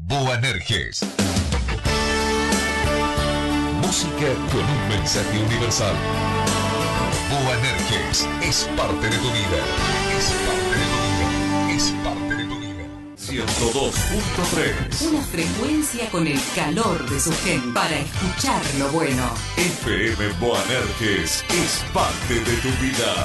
Boanerges. Música con un mensaje universal. Boanerges es parte de tu vida. Es parte de tu vida. Es parte de tu vida. 102.3. Una frecuencia con el calor de su gente para escuchar lo bueno. FM Boanerges es parte de tu vida.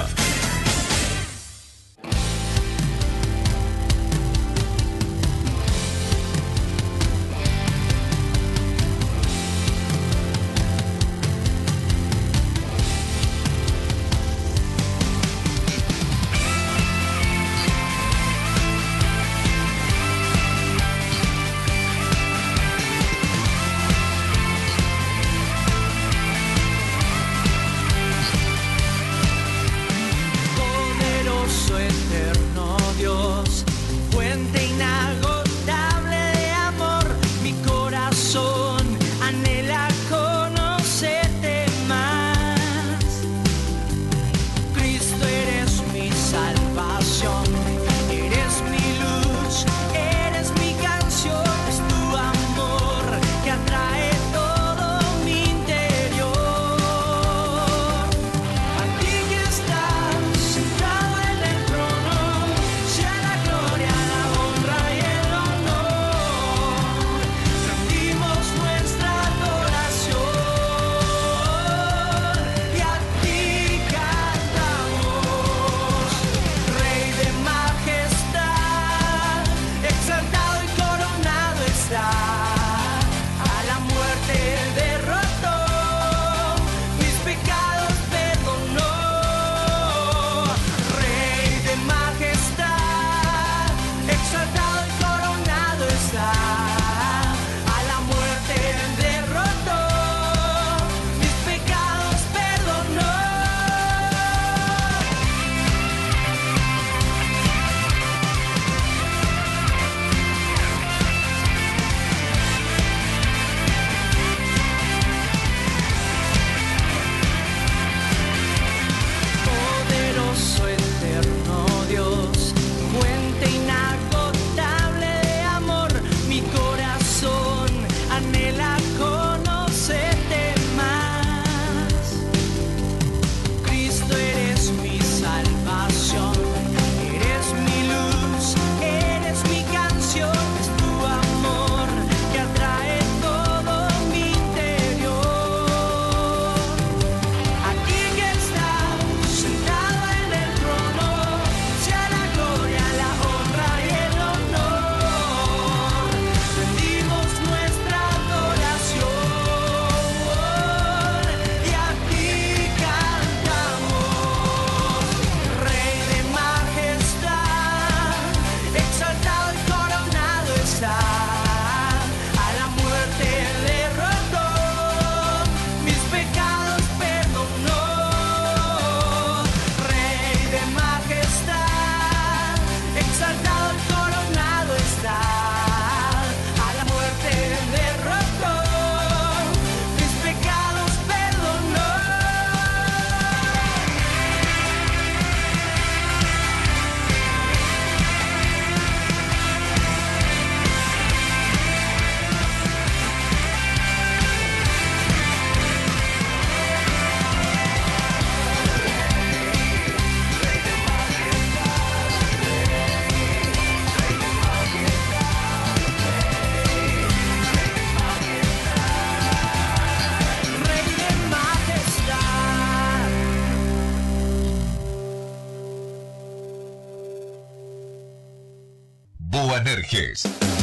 Boanerges.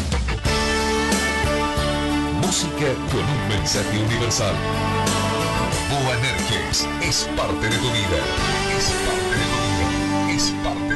Música con un mensaje universal. Boanerges es parte de tu vida. Es parte de tu vida. Es parte